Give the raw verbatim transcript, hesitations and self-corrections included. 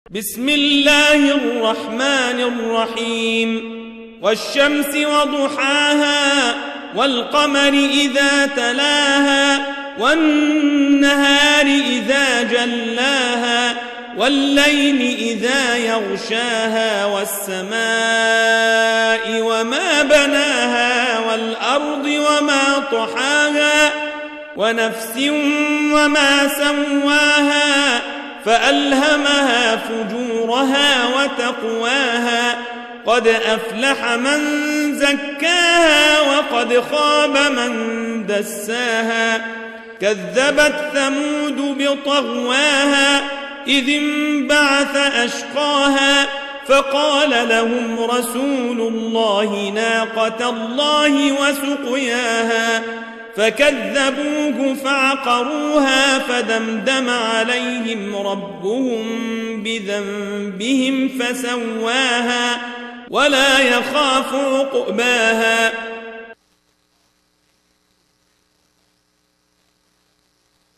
بسم الله الرحمن الرحيم والشمس وضحاها والقمر إذا تلاها والنهار إذا جلاها والليل إذا يغشاها والسماء وما بناها والأرض وما طحاها ونفس وما سواها فألهمها فجورها وتقواها قد أفلح من زكاها وقد خاب من دساها كذبت ثمود بطغواها إذ انبعث أشقاها فقال لهم رسول الله ناقة الله وسقياها فكذبوه فعقروها فدمدم عليهم ربهم بذنبهم فسواها ولا يخاف عقباها